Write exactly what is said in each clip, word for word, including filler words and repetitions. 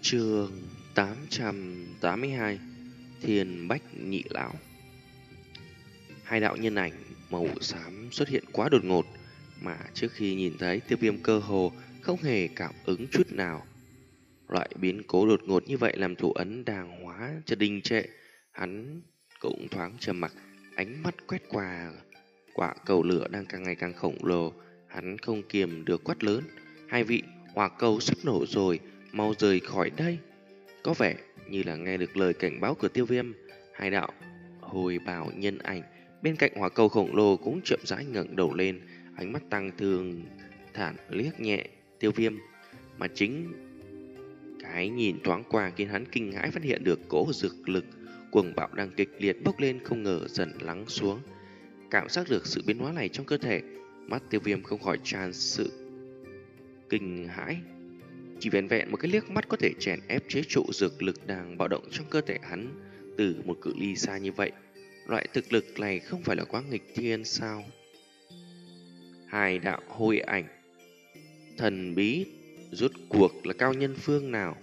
Chương tám trăm tám mươi hai Thiên Bách Nhị Lão. Hai đạo nhân ảnh màu xám xuất hiện quá đột ngột, mà trước khi nhìn thấy Tiêu Viêm cơ hồ không hề cảm ứng chút nào. Loại biến cố đột ngột như vậy làm thủ ấn đàng hóa chợt đình trệ. Hắn cũng thoáng trầm mặc, ánh mắt quét qua quả cầu lửa đang càng ngày càng khổng lồ. Hắn không kiềm được quát lớn: hai vị, hỏa cầu sắp nổ rồi, mau rời khỏi đây. Có vẻ như là nghe được lời cảnh báo của Tiêu Viêm, hai đạo hồi bào nhân ảnh bên cạnh hỏa cầu khổng lồ cũng chậm rãi ngẩng đầu lên, ánh mắt tăng thương thản liếc nhẹ Tiêu Viêm. Mà chính cái nhìn thoáng qua khiến hắn kinh hãi phát hiện được cỗ dược lực cuồng bạo đang kịch liệt bốc lên không ngờ dần lắng xuống. Cảm giác được sự biến hóa này trong cơ thể, mắt Tiêu Viêm không khỏi tràn sự kinh hãi. Chỉ vẹn vẹn một cái liếc mắt có thể chèn ép chế trụ dược lực đang bạo động trong cơ thể hắn từ một cự ly xa như vậy. Loại thực lực này không phải là quá nghịch thiên sao? Hai đạo hôi ảnh thần bí rốt cuộc là cao nhân phương nào?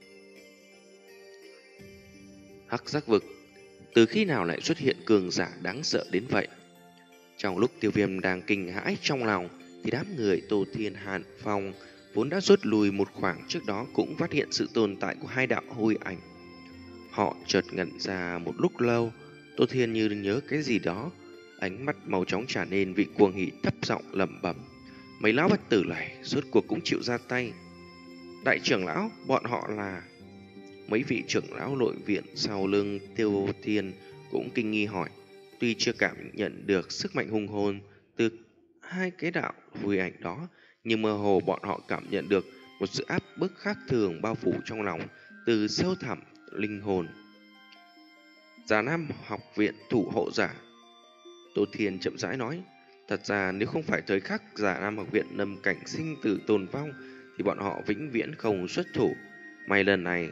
Hắc Giác Vực từ khi nào lại xuất hiện cường giả đáng sợ đến vậy? Trong lúc Tiêu Viêm đang kinh hãi trong lòng thì đám người Tô Thiên, Hàn Phong vốn đã rút lùi một khoảng trước đó cũng phát hiện sự tồn tại của hai đạo hôi ảnh. Họ chợt ngẩn ra một lúc lâu. Tô Thiên như nhớ cái gì đó, ánh mắt màu chóng trở nên vị cuồng hỉ, thấp giọng lẩm bẩm: mấy lão bất tử này rốt cuộc cũng chịu ra tay. Đại trưởng lão, bọn họ là... Mấy vị trưởng lão nội viện sau lưng Tiêu Thiên cũng kinh nghi hỏi. Tuy chưa cảm nhận được sức mạnh hùng hồn từ hai cái đạo hôi ảnh đó, nhưng mơ hồ bọn họ cảm nhận được một sự áp bức khác thường bao phủ trong lòng từ sâu thẳm linh hồn. Già Nam học viện thủ hộ giả. Tô Thiên chậm rãi nói: thật ra nếu không phải thời khắc Già Nam học viện nằm cảnh sinh tử tồn vong thì bọn họ vĩnh viễn không xuất thủ. May lần này,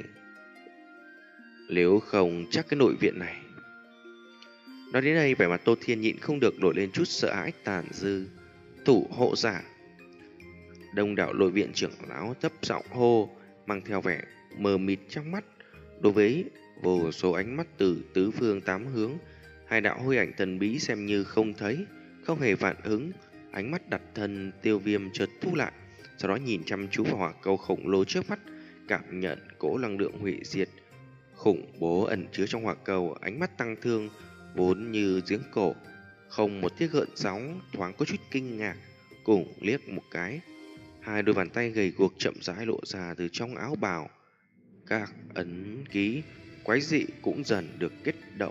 nếu không chắc cái nội viện này... Nói đến đây, vẻ mặt Tô Thiên nhịn không được nổi lên chút sợ hãi tàn dư. Thủ hộ giả. Đông đảo nội viện trưởng lão thấp giọng hô, mang theo vẻ mờ mịt trong mắt. Đối với vô số ánh mắt từ tứ phương tám hướng, hai đạo hôi ảnh thần bí xem như không thấy, không hề phản ứng. Ánh mắt đặt thân Tiêu Viêm chợt thu lại, sau đó nhìn chăm chú vào hỏa cầu khổng lồ trước mắt, cảm nhận cỗ năng lượng hủy diệt khủng bố ẩn chứa trong hỏa cầu. Ánh mắt tăng thương vốn như giếng cổ, không một tiếc gợn sóng, thoáng có chút kinh ngạc, cùng liếc một cái. Hai đôi bàn tay gầy guộc chậm rãi lộ ra từ trong áo bào. Các ấn ký quái dị cũng dần được kết động.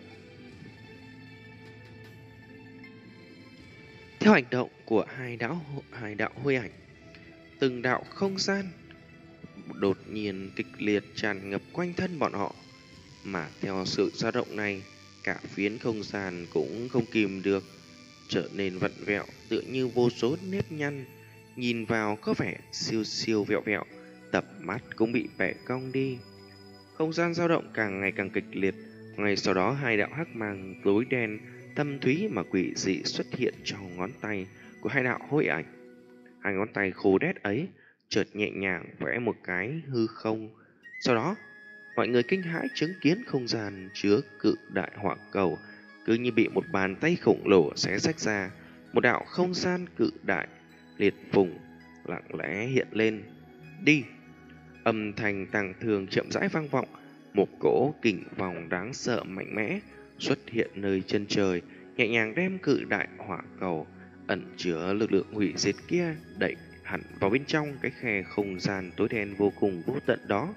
Theo hành động của hai đạo hai đạo hôi ảnh, từng đạo không gian đột nhiên kịch liệt tràn ngập quanh thân bọn họ. Mà theo sự dao động này, cả phiến không gian cũng không kìm được trở nên vặn vẹo, tựa như vô số nếp nhăn, nhìn vào có vẻ siêu siêu vẹo vẹo, tập mắt cũng bị bẻ cong đi. Không gian dao động càng ngày càng kịch liệt. Ngay sau đó, hai đạo hắc mang tối đen thâm thúy mà quỷ dị xuất hiện trong ngón tay của hai đạo hôi ảnh. Hai ngón tay khô đét ấy chợt nhẹ nhàng vẽ một cái hư không. Sau đó, mọi người kinh hãi chứng kiến không gian chứa cự đại hỏa cầu cứ như bị một bàn tay khổng lồ xé rách ra. Một đạo không gian cự đại liệt vùng lặng lẽ hiện lên. Đi! Âm thanh tàng thường chậm rãi vang vọng. Một cỗ kình vòng đáng sợ mạnh mẽ xuất hiện nơi chân trời, nhẹ nhàng đem cự đại hỏa cầu ẩn chứa lực lượng hủy diệt kia đẩy hẳn vào bên trong cái khe không gian tối đen vô cùng vô tận đó.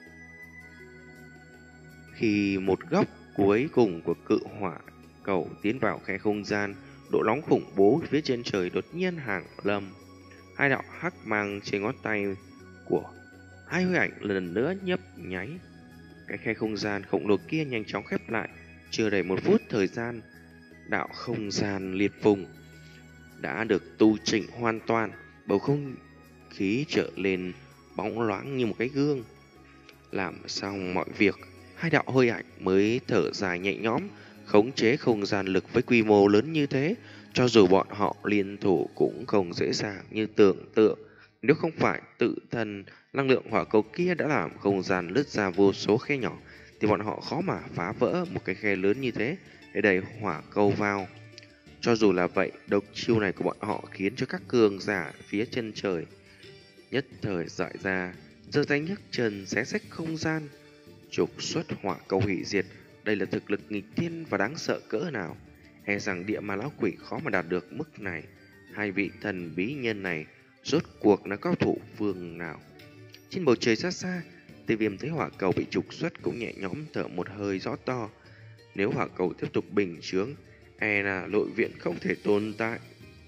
Khi một góc cuối cùng của cự hỏa cầu tiến vào khe không gian, độ nóng khủng bố phía trên trời đột nhiên hàng lâm. Hai đạo hắc mang trên ngón tay của hai hôi ảnh lần nữa nhấp nháy. Cái khe không gian khổng lồ kia nhanh chóng khép lại. Chưa đầy một phút thời gian, đạo không gian liệt vùng đã được tu chỉnh hoàn toàn. Bầu không khí trở lên bóng loáng như một cái gương. Làm xong mọi việc, hai đạo hôi ảnh mới thở dài nhẹ nhõm. Khống chế không gian lực với quy mô lớn như thế, cho dù bọn họ liên thủ cũng không dễ dàng như tưởng tượng. Nếu không phải tự thân năng lượng hỏa cầu kia đã làm không gian nứt ra vô số khe nhỏ, thì bọn họ khó mà phá vỡ một cái khe lớn như thế để đẩy hỏa cầu vào. Cho dù là vậy, độc chiêu này của bọn họ khiến cho các cường giả phía chân trời nhất thời dại ra, giơ tay nhấc chân xé rách không gian, trục xuất hỏa cầu hủy diệt. Đây là thực lực nghịch thiên và đáng sợ cỡ nào, e rằng địa ma lão quỷ khó mà đạt được mức này. Hai vị thần bí nhân này rốt cuộc là cao thủ phương nào? Trên bầu trời xa xa, Tiêu Viêm thấy hỏa cầu bị trục xuất cũng nhẹ nhõm thở một hơi gió to. Nếu hỏa cầu tiếp tục bình chướng, e là nội viện không thể tồn tại,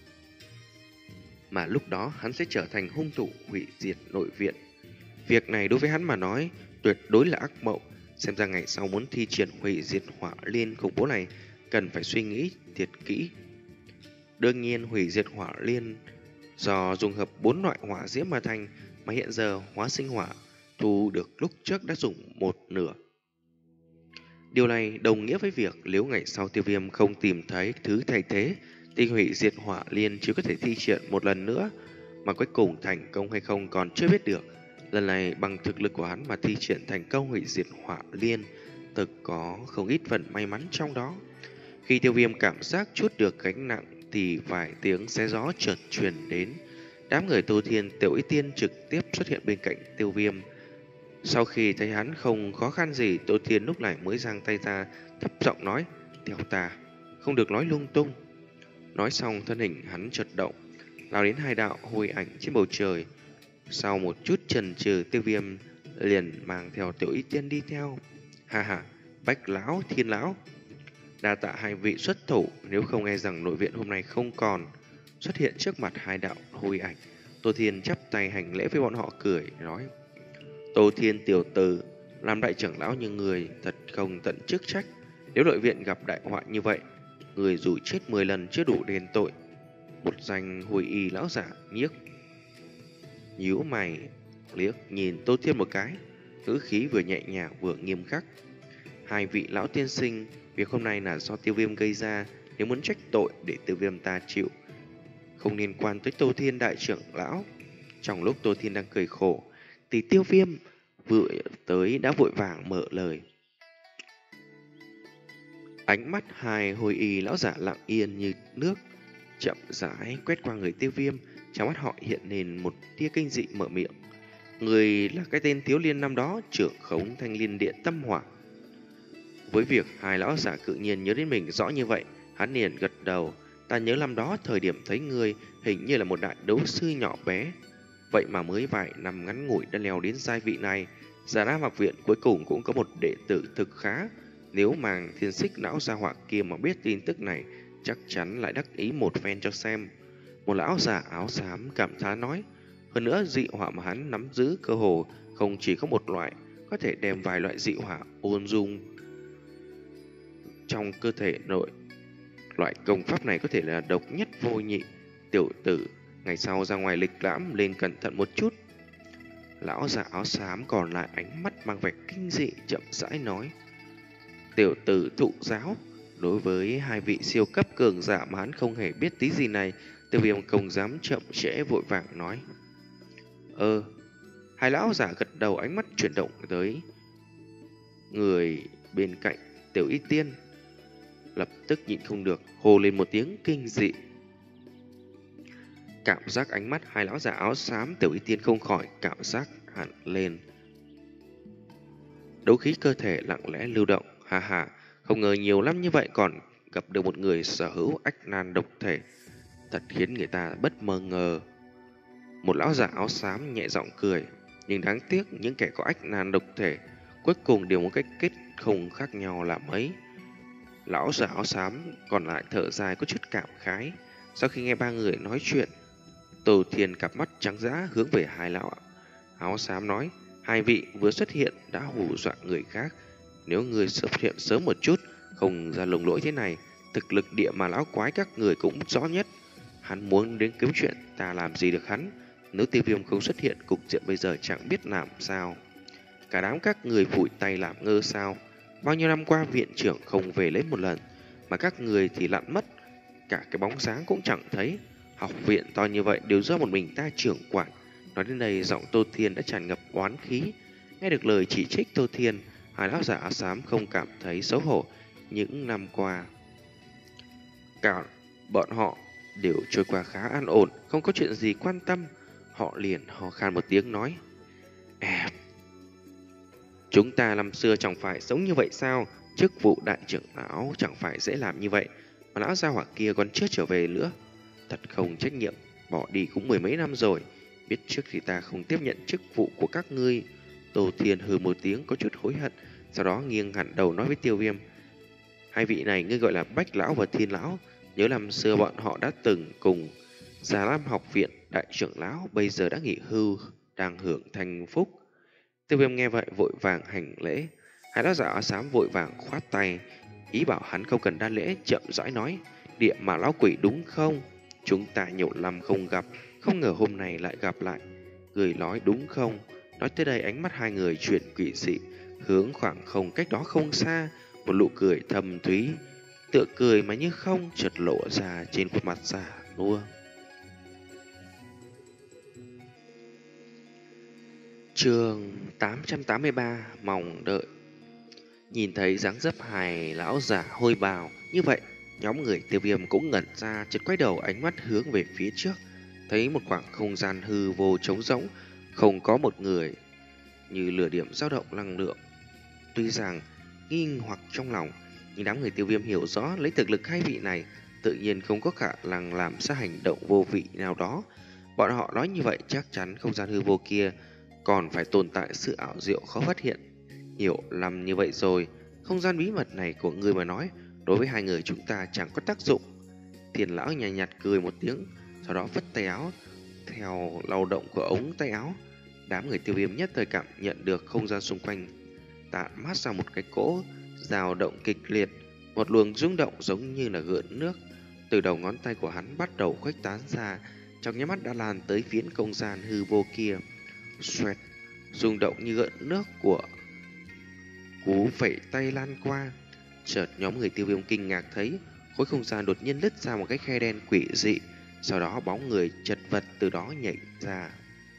mà lúc đó hắn sẽ trở thành hung thủ hủy diệt nội viện. Việc này đối với hắn mà nói tuyệt đối là ác mộng. Xem ra ngày sau muốn thi triển hủy diệt hỏa liên khủng bố này cần phải suy nghĩ thiệt kỹ. Đương nhiên hủy diệt hỏa liên do dùng hợp bốn loại hỏa diễm mà thành, mà hiện giờ hóa sinh hỏa thu được lúc trước đã dùng một nửa. Điều này đồng nghĩa với việc nếu ngày sau Tiêu Viêm không tìm thấy thứ thay thế thì hủy diệt hỏa liên chỉ có thể thi triển một lần nữa, mà cuối cùng thành công hay không còn chưa biết được. Lần này bằng thực lực của hắn mà thi triển thành công hủy diệt hỏa liên, thực có không ít phần may mắn trong đó. Khi Tiêu Viêm cảm giác chút được gánh nặng thì vài tiếng xé gió chợt truyền đến. Đám người Tô Thiên, Tiểu Y Tiên trực tiếp xuất hiện bên cạnh Tiêu Viêm. Sau khi thấy hắn không khó khăn gì, Tô Thiên lúc này mới giang tay ra, thấp giọng nói: "Theo ta, không được nói lung tung." Nói xong thân hình hắn chợt động, lao đến hai đạo hồi ảnh trên bầu trời. Sau một chút chần chừ, Tiêu Viêm liền mang theo Tiểu Y Tiên đi theo. Ha ha, Bách lão, Thiên lão, đa tạ hai vị xuất thủ, nếu không e rằng nội viện hôm nay không còn. Xuất hiện trước mặt hai đạo hồi ảnh, Tô Thiên chắp tay hành lễ với bọn họ, cười nói: "Tô Thiên tiểu tử, làm đại trưởng lão như người thật không tận chức trách. Nếu nội viện gặp đại họa như vậy, người dù chết mười lần chưa đủ đền tội." Một danh hồi y lão giả nhiếc nhíu mày liếc nhìn Tô Thiên một cái, ngữ khí vừa nhẹ nhàng vừa nghiêm khắc: "Hai vị lão tiên sinh, việc hôm nay là do Tiêu Viêm gây ra, nếu muốn trách tội để Tiêu Viêm ta chịu, không liên quan tới Tô Thiên đại trưởng lão." Trong lúc Tô Thiên đang cười khổ thì Tiêu Viêm vừa tới đã vội vàng mở lời. Ánh mắt hai hồi y lão giả lặng yên như nước, chậm rãi quét qua người Tiêu Viêm, trong mắt họ hiện lên một tia kinh dị, mở miệng: "Người là cái tên thiếu liên năm đó trưởng khống Thanh Liên Điện tâm hỏa." Với việc hai lão giả cự nhiên nhớ đến mình rõ như vậy, hắn liền gật đầu: "Ta nhớ năm đó thời điểm thấy ngươi hình như là một đại đấu sư nhỏ bé, vậy mà mới vài năm ngắn ngủi đã leo đến giai vị này. Giả Nam học viện cuối cùng cũng có một đệ tử thực khá. Nếu màng thiên xích lão gia họa kia mà biết tin tức này, chắc chắn lại đắc ý một phen cho xem." Một lão giả áo xám cảm thán nói: "Hơn nữa dị hỏa mà hắn nắm giữ cơ hồ không chỉ có một loại, có thể đem vài loại dị hỏa ôn dung trong cơ thể nội. Loại công pháp này có thể là độc nhất vô nhị. Tiểu tử, ngày sau ra ngoài lịch lãm lên cẩn thận một chút." Lão giả áo xám còn lại ánh mắt mang vẻ kinh dị, chậm rãi nói: "Tiểu tử thụ giáo." Đối với hai vị siêu cấp cường giả mà hắn không hề biết tí gì này, Tiêu Viêm không dám chậm trễ, vội vàng nói: "Ơ." Hai lão giả gật đầu, ánh mắt chuyển động tới người bên cạnh Tiểu Y Tiên, lập tức nhịn không được hô lên một tiếng kinh dị. Cảm giác ánh mắt hai lão giả áo xám, Tiểu Y Tiên không khỏi cảm giác hẳn lên. Đấu khí cơ thể lặng lẽ lưu động, ha ha, không ngờ nhiều năm như vậy còn gặp được một người sở hữu ách nan độc thể, thật khiến người ta bất mơ ngờ. Một lão giả áo xám nhẹ giọng cười, nhưng đáng tiếc những kẻ có ách nan độc thể cuối cùng đều một cách kết không khác nhau là mấy. Lão giả áo xám còn lại thở dài có chút cảm khái. Sau khi nghe ba người nói chuyện, Tô Thiên cặp mắt trắng dã hướng về hai lão áo xám nói: "Hai vị vừa xuất hiện đã hù dọa người khác. Nếu người xuất hiện sớm một chút, không ra lồng lỗi thế này, thực lực địa mà lão quái các người cũng rõ nhất. Hắn muốn đến kiếm chuyện, ta làm gì được hắn? Nếu Tiêu Viêm không xuất hiện, cục diện bây giờ chẳng biết làm sao. Cả đám các người vùi tay làm ngơ sao? Bao nhiêu năm qua viện trưởng không về lấy một lần, mà các người thì lặn mất, cả cái bóng sáng cũng chẳng thấy. Học viện to như vậy đều do một mình ta trưởng quản, Nói đến đây, giọng Tô Thiên đã tràn ngập oán khí. Nghe được lời chỉ trích Tô Thiên, hai lão giả áo xám không cảm thấy xấu hổ. Những năm qua, cả bọn họ đều trôi qua khá an ổn, không có chuyện gì quan tâm. Họ liền ho khan một tiếng nói: À, chúng ta năm xưa chẳng phải sống như vậy sao? Chức vụ đại trưởng lão chẳng phải dễ làm như vậy, mà lão gia hỏa kia còn chưa trở về nữa. Thật không trách nhiệm, bỏ đi cũng mười mấy năm rồi. Biết trước thì ta không tiếp nhận chức vụ của các ngươi. Tô Thiên hừ một tiếng có chút hối hận, sau đó nghiêng hẳn đầu nói với Tiêu Viêm: Hai vị này ngươi gọi là Bách lão và Thiên lão. Nhớ năm xưa bọn họ đã từng cùng Già Lam học viện đại trưởng lão, bây giờ đã nghỉ hưu, đang hưởng thành phúc. Tiêu Viêm nghe vậy vội vàng hành lễ. Hai lão giả áo xám vội vàng khoát tay, ý bảo hắn không cần đa lễ, chậm rãi nói: Địa mà lão quỷ đúng không? Chúng ta nhiều năm không gặp, không ngờ hôm nay lại gặp lại. Người nói đúng không? Nói tới đây, ánh mắt hai người chuyển quỷ dị, hướng khoảng không cách đó không xa. Một nụ cười thầm thúy, tựa cười mà như không, chợt lộ ra trên khuôn mặt già nua. Chương tám trăm tám mươi ba, mong đợi. Nhìn thấy dáng dấp hài lão giả hôi bào như vậy, nhóm người Tiêu Viêm cũng ngẩn ra, chợt quay đầu ánh mắt hướng về phía trước, thấy một khoảng không gian hư vô trống rỗng, không có một người, như lửa điểm dao động năng lượng. Tuy rằng nghi hoặc trong lòng, nhưng đám người Tiêu Viêm hiểu rõ lấy thực lực hai vị này tự nhiên không có khả năng làm ra hành động vô vị nào đó. Bọn họ nói như vậy chắc chắn không gian hư vô kia còn phải tồn tại sự ảo diệu khó phát hiện. Hiểu lầm như vậy rồi, không gian bí mật này của ngươi mà nói, đối với hai người chúng ta chẳng có tác dụng. Thiền lão nhàn nhạt, nhạt cười một tiếng, sau đó vất tay áo. Theo lao động của ống tay áo, đám người Tiêu Viêm nhất thời cảm nhận được không gian xung quanh tản mát ra một cái cỗ dao động kịch liệt, một luồng rung động giống như là gợn nước từ đầu ngón tay của hắn bắt đầu khuếch tán ra, trong nháy mắt đã lan tới phiến không gian hư vô kia. Xoẹt, rung động như gợn nước của cú vẩy tay lan qua. Chợt nhóm người Tiêu Viêm kinh ngạc thấy khối không gian đột nhiên nứt ra một cái khe đen quỷ dị, sau đó bóng người chật vật từ đó nhảy ra.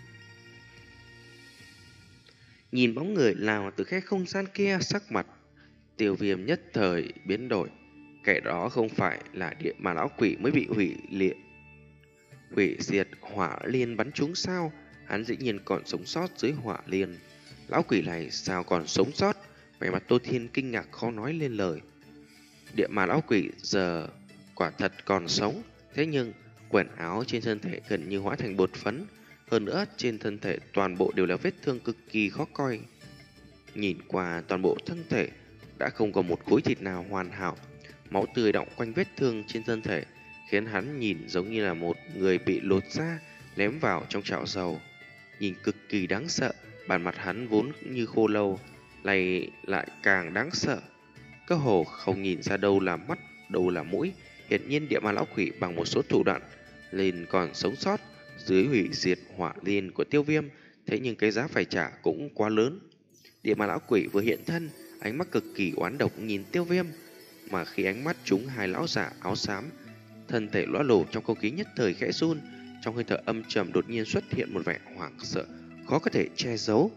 Nhìn bóng người lao từ khe không gian kia, sắc mặt Tiêu Viêm nhất thời biến đổi. Kẻ đó không phải là địa mà lão quỷ mới bị hủy liệt hủy diệt hỏa liên bắn trúng sao? Hắn dĩ nhiên còn sống sót dưới hỏa liên. Lão quỷ này sao còn sống sót? Vẻ mặt Tô Thiên kinh ngạc khó nói lên lời. Địa mà lão quỷ giờ quả thật còn sống, thế nhưng quần áo trên thân thể gần như hóa thành bột phấn, hơn nữa trên thân thể toàn bộ đều là vết thương cực kỳ khó coi. Nhìn qua toàn bộ thân thể đã không có một khối thịt nào hoàn hảo, máu tươi đọng quanh vết thương trên thân thể khiến hắn nhìn giống như là một người bị lột da ném vào trong chảo dầu, nhìn cực kỳ đáng sợ. Bản mặt hắn vốn như khô lâu, này lại càng đáng sợ, cơ hồ không nhìn ra đâu là mắt, đâu là mũi. Hiển nhiên địa ma lão quỷ bằng một số thủ đoạn lên còn sống sót dưới hủy diệt hỏa liên của Tiêu Viêm, thế nhưng cái giá phải trả cũng quá lớn. Địa ma lão quỷ vừa hiện thân, ánh mắt cực kỳ oán độc nhìn Tiêu Viêm, mà khi ánh mắt chúng hai lão giả áo xám, thân thể lõa lồ trong không khí nhất thời khẽ run, trong hơi thở âm trầm đột nhiên xuất hiện một vẻ hoảng sợ khó có thể che giấu.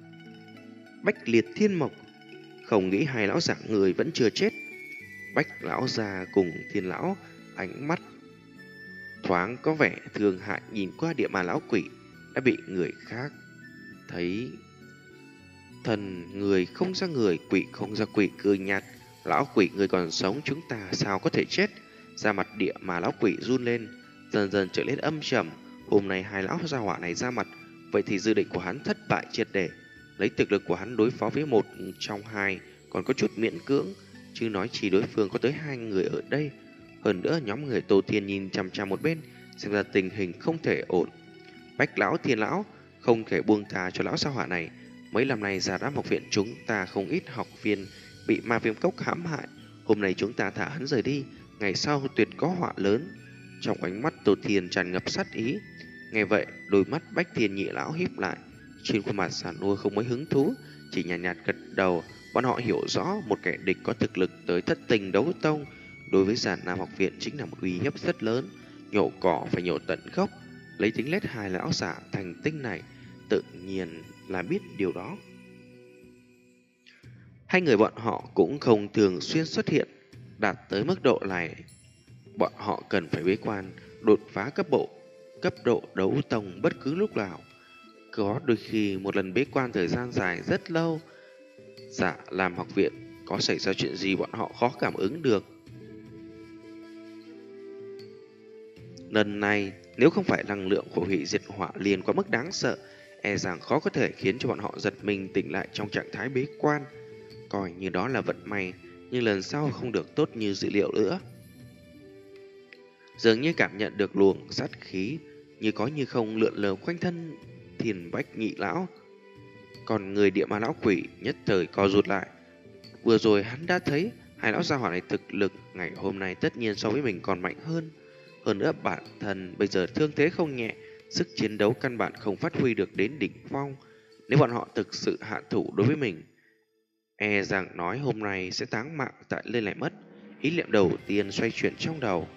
Bách liệt thiên mộc, không nghĩ hai lão giả người vẫn chưa chết. Bách lão già cùng Thiên lão ánh mắt thoáng có vẻ thương hại nhìn qua địa ma lão quỷ đã bị người khác thấy thần người không ra người, quỷ không ra quỷ, cười nhạt. Lão quỷ người còn sống, chúng ta sao có thể chết? Da mặt địa mà lão quỷ run lên, dần dần trở nên âm trầm. Hôm nay hai lão gia hỏa này ra mặt, vậy thì dự định của hắn thất bại triệt để. Lấy thực lực của hắn đối phó với một trong hai còn có chút miễn cưỡng, chứ nói chỉ đối phương có tới hai người ở đây. Hơn nữa nhóm người Tô Thiên nhìn chằm chằm một bên, xem ra tình hình không thể ổn. Bách lão, Thiên lão không thể buông tha cho lão gia hỏa này. Mấy năm nay Già Lam học viện chúng ta không ít học viên bị ma viêm cốc hãm hại. Hôm nay chúng ta thả hắn rời đi, ngày sau tuyệt có họa lớn. Trong ánh mắt Tô Thiên tràn ngập sát ý. Nghe vậy, đôi mắt Bách Thiên nhị lão híp lại, trên khuôn mặt già nua không mấy hứng thú, chỉ nhàn nhạt, nhạt gật đầu. Bọn họ hiểu rõ một kẻ địch có thực lực tới thất tình đấu tông đối với Già Nam học viện chính là một uy hiếp rất lớn. Nhổ cỏ phải nhổ tận gốc. Lấy tính nét hai lão giả thành tinh này tự nhiên là biết điều đó. Hai người bọn họ cũng không thường xuyên xuất hiện, đạt tới mức độ này bọn họ cần phải bế quan đột phá cấp bộ cấp độ đấu tông bất cứ lúc nào. Có đôi khi một lần bế quan thời gian dài rất lâu, dạ làm học viện có xảy ra chuyện gì bọn họ khó cảm ứng được. Lần này nếu không phải năng lượng của hủy diệt hỏa liền quá mức đáng sợ, e rằng khó có thể khiến cho bọn họ giật mình tỉnh lại trong trạng thái bế quan. Coi như đó là vận may, nhưng lần sau không được tốt như dự liệu nữa. Dường như cảm nhận được luồng sát khí như có như không lượn lờ quanh thân Thiền Bách Nhị lão. Còn người địa ma lão quỷ nhất thời co rụt lại. Vừa rồi hắn đã thấy hai lão gia hỏa này thực lực ngày hôm nay tất nhiên so với mình còn mạnh hơn. Hơn nữa bản thân bây giờ thương thế không nhẹ, sức chiến đấu căn bản không phát huy được đến đỉnh phong. Nếu bọn họ thực sự hạ thủ đối với mình, e rằng nói hôm nay sẽ táng mạng tại lên lại mất. Ý niệm đầu tiên xoay chuyển trong đầu.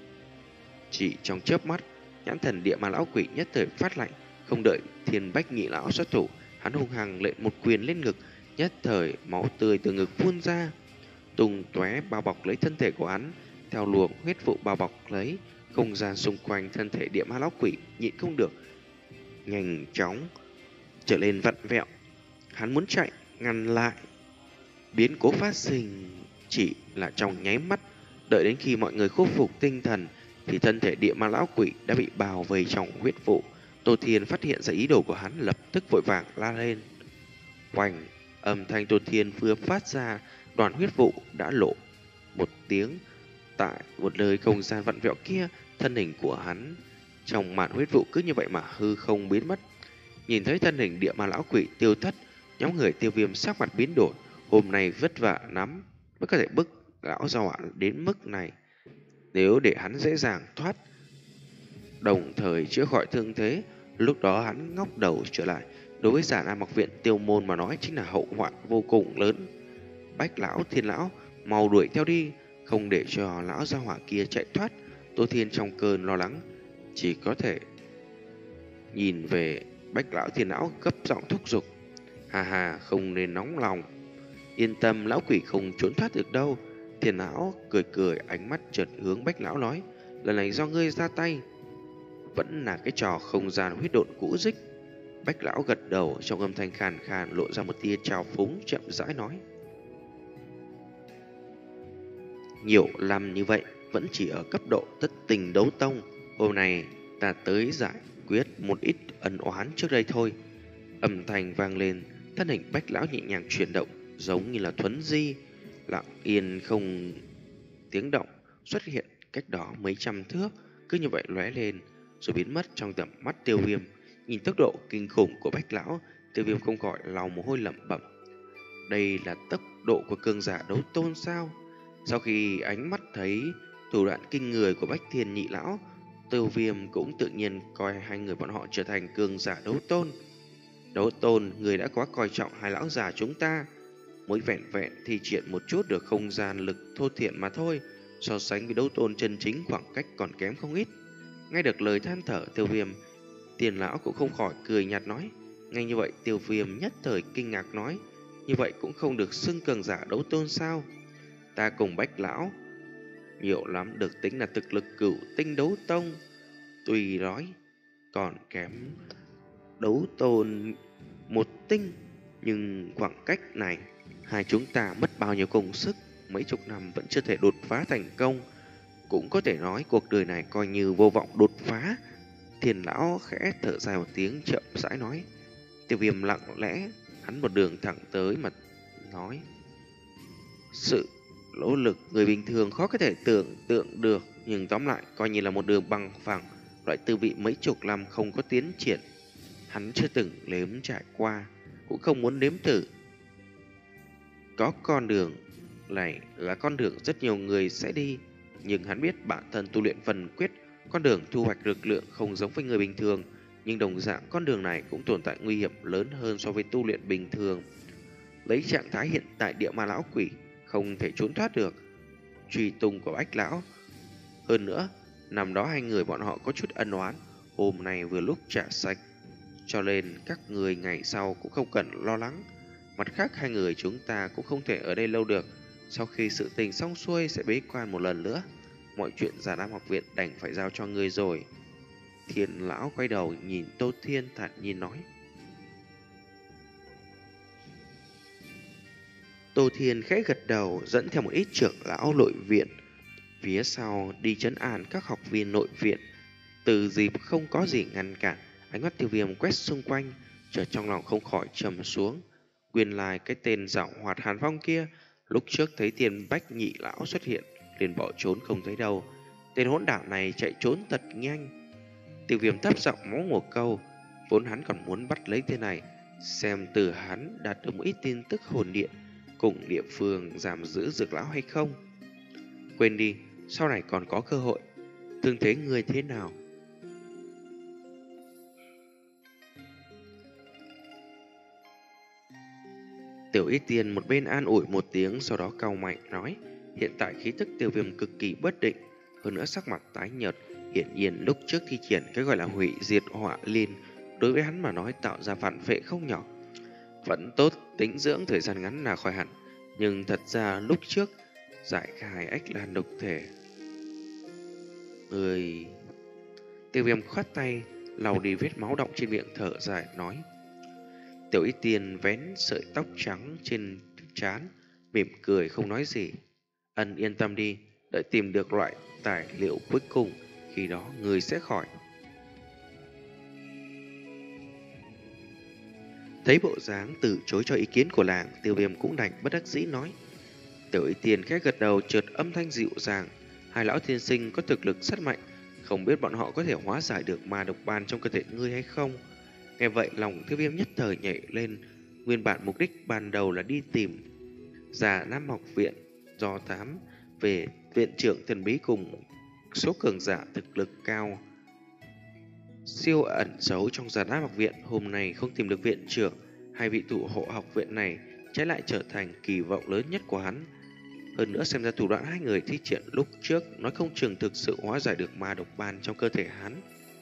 Chỉ trong chớp mắt, nhãn thần địa ma lão quỷ nhất thời phát lạnh, không đợi Thiên Bách Nhị lão xuất thủ, hắn hung hăng lệnh một quyền lên ngực, nhất thời máu tươi từ ngực phun ra, tung tóe bao bọc lấy thân thể của hắn, theo luồng huyết vụ bao bọc lấy không gian xung quanh thân thể địa ma lão quỷ nhịn không được, nhanh chóng trở lên vặn vẹo. Hắn muốn chạy ngăn lại biến cố phát sinh chỉ là trong nháy mắt, đợi đến khi mọi người khôi phục tinh thần thì thân thể địa ma lão quỷ đã bị bao vây trong huyết vụ. Tô Thiên phát hiện ra ý đồ của hắn, lập tức vội vàng la lên. Oanh, âm thanh Tô Thiên vừa phát ra, đoàn huyết vụ đã lộ một tiếng. Tại một nơi không gian vặn vẹo kia, thân hình của hắn trong màn huyết vụ cứ như vậy mà hư không biến mất. Nhìn thấy thân hình địa ma lão quỷ tiêu thất, nhóm người Tiêu Viêm sắc mặt biến đổi. Hôm nay vất vả lắm mới có thể bức lão gia hỏa đến mức này. Nếu để hắn dễ dàng thoát, đồng thời chữa khỏi thương thế, lúc đó hắn ngóc đầu trở lại, đối với Giả Nam học viện Tiêu Môn mà nói chính là hậu hoạn vô cùng lớn. Bách lão, Thiên lão, mau đuổi theo đi, không để cho lão gia hỏa kia chạy thoát. Tô Thiên trong cơn lo lắng chỉ có thể nhìn về Bách lão, Thiên lão gấp giọng thúc giục. Hà hà, không nên nóng lòng, yên tâm, lão quỷ không trốn thoát được đâu. Thiên lão cười cười, ánh mắt chợt hướng Bách lão nói, lần này do ngươi ra tay. Vẫn là cái trò không gian huyết độn cũ dích. Bách lão gật đầu, trong âm thanh khàn khàn lộ ra một tia trào phúng, chậm rãi nói, nhiều năm như vậy vẫn chỉ ở cấp độ thất tình đấu tông, hôm nay ta tới giải quyết một ít ân oán trước đây thôi. Âm thanh vang lên, thân hình Bách lão nhẹ nhàng chuyển động, giống như là thuấn di, lặng yên không tiếng động xuất hiện cách đó mấy trăm thước, cứ như vậy lóe lên rồi biến mất trong tầm mắt Tiêu Viêm. Nhìn tốc độ kinh khủng của Bách lão, Tiêu Viêm không khỏi lòng mồ hôi lẩm bẩm, đây là tốc độ của cường giả đấu tôn sao? Sau khi ánh mắt thấy thủ đoạn kinh người của Bách Thiên Nhị lão, Tiêu Viêm cũng tự nhiên coi hai người bọn họ trở thành cường giả đấu tôn. Đấu tôn, người đã quá coi trọng hai lão già chúng ta, mới vẹn vẹn thi triển một chút được không gian lực thô thiện mà thôi, so sánh với đấu tôn chân chính khoảng cách còn kém không ít. Nghe được lời than thở Tiêu Viêm, Tiền lão cũng không khỏi cười nhạt nói. Ngay như vậy Tiêu Viêm nhất thời kinh ngạc nói, như vậy cũng không được xưng cường giả đấu tôn sao? Ta cùng Bách lão nhiều lắm được tính là thực lực cửu tinh đấu tông, tuy nói còn kém đấu tôn một tinh, nhưng khoảng cách này hai chúng ta mất bao nhiêu công sức, mấy chục năm vẫn chưa thể đột phá thành công. Cũng có thể nói cuộc đời này coi như vô vọng đột phá. Thiền lão khẽ thở dài một tiếng, chậm rãi nói. Tiêu Viêm lặng lẽ, hắn một đường thẳng tới mà nói, sự nỗ lực người bình thường khó có thể tưởng tượng được, nhưng tóm lại coi như là một đường bằng phẳng, loại tư vị mấy chục năm không có tiến triển hắn chưa từng nếm trải qua, cũng không muốn nếm thử. Có con đường này là con đường rất nhiều người sẽ đi, nhưng hắn biết bản thân tu luyện phần quyết, con đường thu hoạch lực lượng không giống với người bình thường, nhưng đồng dạng con đường này cũng tồn tại nguy hiểm lớn hơn so với tu luyện bình thường. Lấy trạng thái hiện tại địa ma lão quỷ không thể trốn thoát được truy tung của Bách lão. Hơn nữa, năm đó hai người bọn họ có chút ân oán, hôm nay vừa lúc trả sạch, cho nên các người ngày sau cũng không cần lo lắng. Mặt khác hai người chúng ta cũng không thể ở đây lâu được. Sau khi sự tình xong xuôi sẽ bế quan một lần nữa. Mọi chuyện Già Nam học viện đành phải giao cho ngươi rồi. Thiên lão quay đầu nhìn Tô Thiên thản nhiên nói. Tô Thiên khẽ gật đầu dẫn theo một ít trưởng lão nội viện. Phía sau đi trấn an các học viên nội viện. Từ dịp không có gì ngăn cản, ánh mắt Tiêu Viêm quét xung quanh, chợt trong lòng không khỏi trầm xuống. Nguyên lai cái tên giọng hoạt Hàn Phong kia, lúc trước thấy Tiền Bách nhị lão xuất hiện, liền bỏ trốn không thấy đâu. Tên hỗn đản này chạy trốn thật nhanh. Tiêu Viêm thấp giọng mắng một câu, vốn hắn còn muốn bắt lấy tên này, xem từ hắn đạt được một ít tin tức hồn điện cùng địa phương giảm giữ dược lão hay không. Quên đi, sau này còn có cơ hội. Thương thế người thế nào? Tiểu Y Tiên một bên an ủi một tiếng, sau đó cau mày nói, hiện tại khí tức Tiêu Viêm cực kỳ bất định, hơn nữa sắc mặt tái nhợt, hiển nhiên lúc trước thi triển cái gọi là hủy diệt họa liên, đối với hắn mà nói tạo ra phản phệ không nhỏ. Vẫn tốt, tĩnh dưỡng thời gian ngắn là khỏi hẳn, nhưng thật ra lúc trước giải khai ách lan độc thể. Người... Tiêu Viêm khoát tay, lau đi vết máu đọng trên miệng, thở dài nói. Tiểu Y Tiên vén sợi tóc trắng trên trán, mỉm cười không nói gì. Ân yên tâm đi, đợi tìm được loại tài liệu cuối cùng, khi đó người sẽ khỏi. Thấy bộ dáng từ chối cho ý kiến của làng, Tiêu Viêm cũng đành bất đắc dĩ nói. Tiểu Y Tiên khẽ gật đầu, chợt âm thanh dịu dàng. Hai lão tiên sinh có thực lực rất mạnh, không biết bọn họ có thể hóa giải được ma độc ban trong cơ thể ngươi hay không. Nghe vậy lòng Tiêu Viêm nhất thời nhảy lên. Nguyên bản mục đích ban đầu là đi tìm Già Nam học viện do thám về viện trưởng thần bí cùng số cường giả thực lực cao siêu ẩn giấu trong Già Nam học viện. Hôm nay không tìm được viện trưởng, hai vị thủ hộ học viện này trái lại trở thành kỳ vọng lớn nhất của hắn. Hơn nữa xem ra thủ đoạn hai người thi triển lúc trước nói không chừng thực sự hóa giải được ma độc ban trong cơ thể hắn.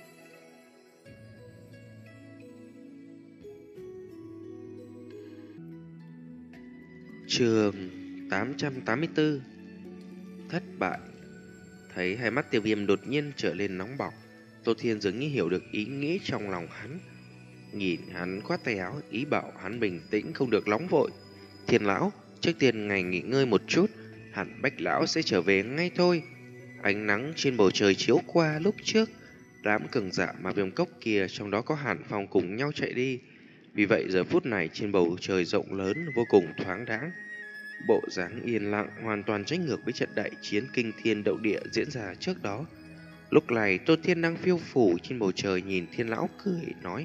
Chương tám trăm tám mươi tư. Thất bại. Thấy hai mắt Tiêu Viêm đột nhiên trở lên nóng bỏng, Tô Thiên dường như hiểu được ý nghĩ trong lòng hắn. Nhìn hắn khoát tay áo, ý bảo hắn bình tĩnh không được nóng vội. Thiên lão, trước tiên ngài nghỉ ngơi một chút, hẳn Bách lão sẽ trở về ngay thôi. Ánh nắng trên bầu trời chiếu qua lúc trước, đám cường giả mà Viêm Cốc kia trong đó có Hàn Phong cùng nhau chạy đi. Vì vậy giờ phút này trên bầu trời rộng lớn vô cùng thoáng đãng, bộ dáng yên lặng hoàn toàn trái ngược với trận đại chiến kinh thiên động địa diễn ra trước đó. Lúc này Tô Thiên đang phiêu phủ trên bầu trời nhìn Thiên lão cười nói.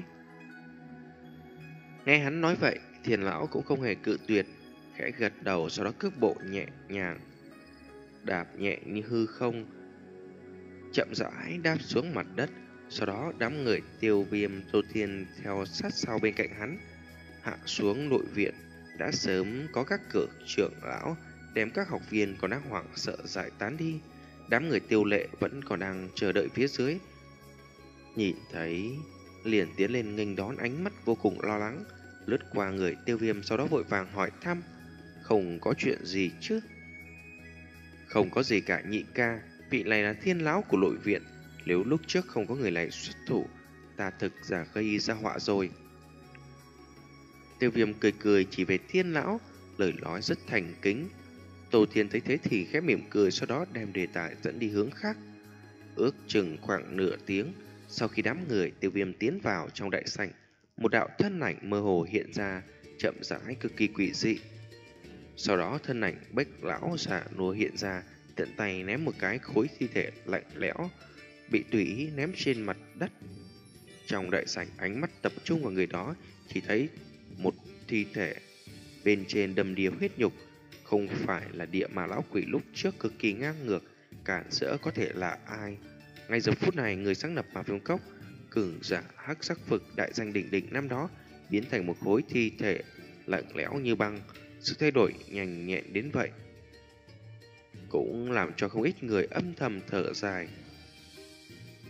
Nghe hắn nói vậy, Thiên lão cũng không hề cự tuyệt, khẽ gật đầu, sau đó cước bộ nhẹ nhàng đạp nhẹ như hư không, chậm rãi đáp xuống mặt đất. Sau đó đám người Tiêu Viêm, Tô Thiên theo sát sau bên cạnh hắn. Hạ xuống nội viện, đã sớm có các cửa trưởng lão đem các học viên còn đang hoảng sợ giải tán đi. Đám người Tiêu Lệ vẫn còn đang chờ đợi phía dưới, nhìn thấy liền tiến lên nghênh đón, ánh mắt vô cùng lo lắng, lướt qua người Tiêu Viêm, sau đó vội vàng hỏi thăm. Không có chuyện gì chứ? Không có gì cả nhị ca, vị này là Thiên lão của nội viện, nếu lúc trước không có người này xuất thủ, ta thực giả gây ra họa rồi. Tiêu Viêm cười cười chỉ về Thiên lão, lời nói rất thành kính. Tô Thiên thấy thế thì khẽ mỉm cười, sau đó đem đề tài dẫn đi hướng khác. Ước chừng khoảng nửa tiếng sau khi đám người Tiêu Viêm tiến vào trong đại sảnh, một đạo thân ảnh mơ hồ hiện ra, chậm rãi cực kỳ quỷ dị. Sau đó thân ảnh Bách lão già nua hiện ra, tiện tay ném một cái khối thi thể lạnh lẽo bị tùy ý ném trên mặt đất. Trong đại sảnh ánh mắt tập trung vào người đó, chỉ thấy một thi thể bên trên đầm đìa huyết nhục, không phải là địa mà lão quỷ lúc trước cực kỳ ngang ngược cản rỡ có thể là ai. Ngay giờ phút này, người sáng lập Ma Viêm Cốc, cường giả hắc sắc vực đại danh đỉnh đỉnh năm đó, biến thành một khối thi thể lạnh lẽo như băng. Sự thay đổi nhanh nhẹn đến vậy cũng làm cho không ít người âm thầm thở dài.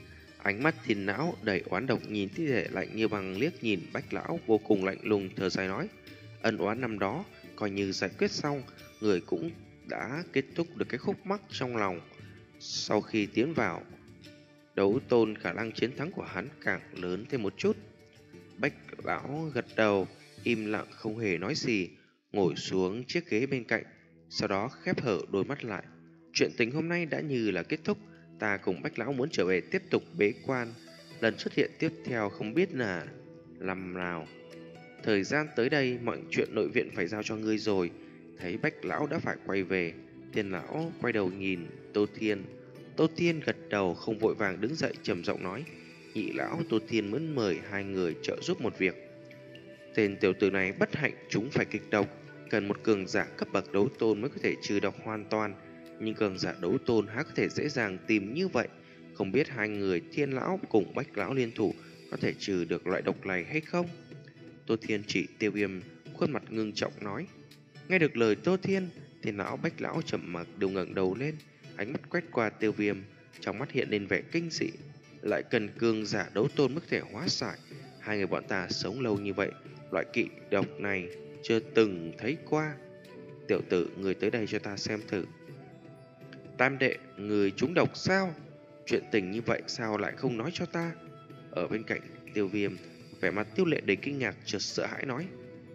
Ánh mắt Thiên Lão đầy oán độc nhìn thi thể lạnh như băng, liếc nhìn Bách Lão vô cùng lạnh lùng, thở dài nói: ân oán năm đó coi như giải quyết xong, người cũng đã kết thúc được cái khúc mắc trong lòng. Sau khi tiến vào đấu tôn, khả năng chiến thắng của hắn càng lớn thêm một chút. Bách Lão gật đầu, im lặng không hề nói gì, ngồi xuống chiếc ghế bên cạnh, sau đó khép hở đôi mắt lại. Chuyện tình hôm nay đã như là kết thúc, ta cùng Bách Lão muốn trở về tiếp tục bế quan. Lần xuất hiện tiếp theo không biết là làm nào. Thời gian tới đây mọi chuyện nội viện phải giao cho ngươi rồi. Thấy Bách Lão đã phải quay về, Thiên Lão quay đầu nhìn Tô Thiên. Tô Thiên gật đầu không vội vàng đứng dậy, trầm giọng nói: nhị lão, Tô Thiên muốn mời hai người trợ giúp một việc. Tên tiểu tử này bất hạnh chúng phải kịch độc, cần một cường giả cấp bậc đấu tôn mới có thể trừ độc hoàn toàn. Nhưng cường giả đấu tôn há có thể dễ dàng tìm như vậy. Không biết hai người Thiên Lão cùng Bách Lão liên thủ có thể trừ được loại độc này hay không? Tô Thiên chỉ Tiêu Viêm, khuôn mặt ngưng trọng nói. Nghe được lời Tô Thiên, Thiên Lão Bách Lão chậm mặc đều ngẩng đầu lên, ánh mắt quét qua Tiêu Viêm, trong mắt hiện lên vẻ kinh dị. Lại cần cường giả đấu tôn mới có thể hóa giải. Hai người bọn ta sống lâu như vậy, loại kỵ độc này chưa từng thấy qua. Tiểu tử, người tới đây cho ta xem thử. Tam đệ, người trúng độc sao? Chuyện tình như vậy sao lại không nói cho ta? Ở bên cạnh Tiêu Viêm, vẻ mặt Tiêu Lệ đầy kinh ngạc chợt sợ hãi nói.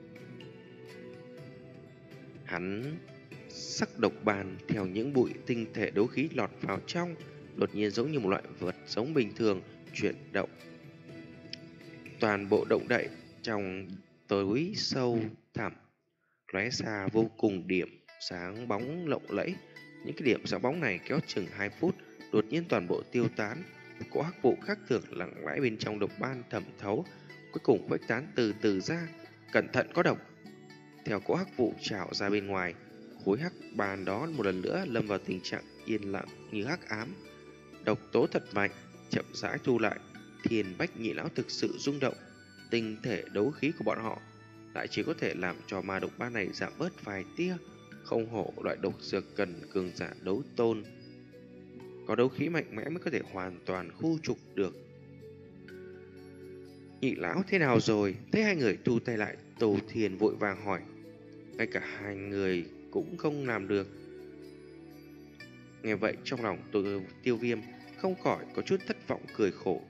Hắn sắc độc bàn theo những bụi tinh thể đấu khí lọt vào trong, đột nhiên giống như một loại vật sống bình thường chuyển động. Toàn bộ động đậy trong tối sâu thẳm, lóe ra vô cùng điểm sáng bóng lộng lẫy. Những cái điểm sáng bóng này kéo chừng hai phút, đột nhiên toàn bộ tiêu tán. Một cỗ hắc vụ khác thường lặng lẽ bên trong độc ban thẩm thấu, cuối cùng khuếch tán từ từ ra. Cẩn thận, có độc! Theo cỗ hắc vụ trào ra bên ngoài, khối hắc ban đó một lần nữa lâm vào tình trạng yên lặng như hắc ám. Độc tố thật mạnh, chậm rãi thu lại. Thiên Bách Nhị Lão thực sự rung động. Tinh thể đấu khí của bọn họ lại chỉ có thể làm cho ma độc ban này giảm bớt vài tia. Không hổ loại độc dược cần cường giả đấu tôn, có đấu khí mạnh mẽ mới có thể hoàn toàn khu trục được. Nhị Lão thế nào rồi? Thấy hai người thu tay lại, Tô Thiên vội vàng hỏi. Ngay cả hai người cũng không làm được. Nghe vậy trong lòng Tô Tiêu Viêm không khỏi có chút thất vọng, cười khổ.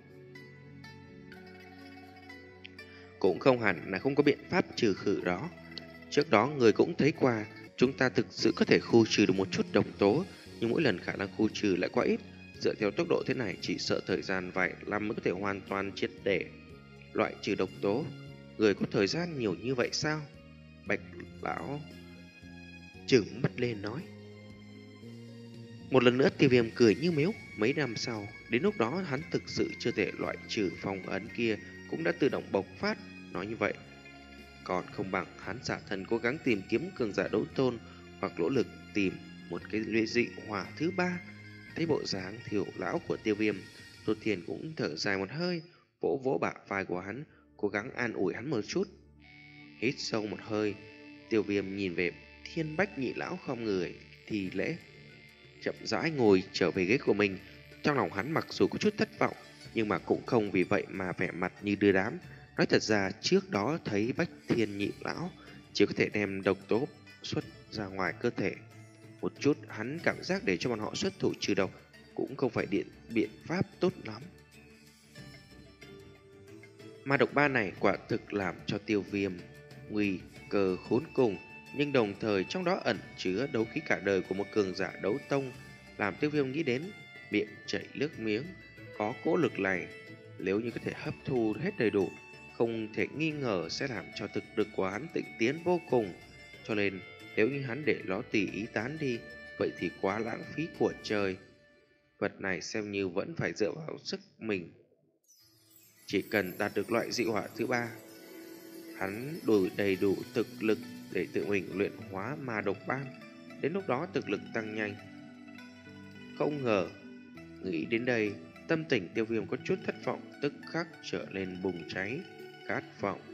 Cũng không hẳn là không có biện pháp trừ khử đó. Trước đó người cũng thấy qua, chúng ta thực sự có thể khu trừ được một chút độc tố, nhưng mỗi lần khả năng khu trừ lại quá ít. Dựa theo tốc độ thế này, chỉ sợ thời gian vài năm mới có thể hoàn toàn triệt để loại trừ độc tố. Người có thời gian nhiều như vậy sao? Bạch Lão trừng mắt lên nói. Một lần nữa Tiêu Viêm cười như mếu. Mấy năm sau, đến lúc đó hắn thực sự chưa thể loại trừ phong ấn kia cũng đã tự động bộc phát. Nói như vậy, còn không bằng hắn giả thân cố gắng tìm kiếm cường giả đấu tôn, hoặc nỗ lực tìm một cái luyện dị hỏa thứ ba. Thấy bộ dáng thiểu lão của Tiêu Viêm, Tô Thiên cũng thở dài một hơi, vỗ vỗ bả vai của hắn, cố gắng an ủi hắn một chút. Hít sâu một hơi, Tiêu Viêm nhìn về Thiên Bách Nhị Lão không người thì lễ, chậm rãi ngồi trở về ghế của mình. Trong lòng hắn mặc dù có chút thất vọng, nhưng mà cũng không vì vậy mà vẻ mặt như đưa đám. Nói thật ra trước đó thấy Bách Thiên Nhị Lão chỉ có thể đem độc tố xuất ra ngoài cơ thể một chút, hắn cảm giác để cho bọn họ xuất thủ trừ độc cũng không phải điện biện pháp tốt lắm. Mà độc ba này quả thực làm cho Tiêu Viêm nguy cơ khốn cùng, nhưng đồng thời trong đó ẩn chứa đấu khí cả đời của một cường giả đấu tông, làm Tiêu Viêm nghĩ đến miệng chảy nước miếng. Có cỗ lực này nếu như có thể hấp thu hết đầy đủ, không thể nghi ngờ sẽ làm cho thực lực của hắn tịnh tiến vô cùng. Cho nên nếu như hắn để nó tùy ý tán đi, vậy thì quá lãng phí của trời. Vật này xem như vẫn phải dựa vào sức mình. Chỉ cần đạt được loại dị hỏa thứ ba, hắn đủ đầy đủ thực lực để tự mình luyện hóa ma độc ban. Đến lúc đó thực lực tăng nhanh. Không ngờ, nghĩ đến đây, tâm tình Tiêu Viêm có chút thất vọng tức khắc trở lên bùng cháy, khát vọng.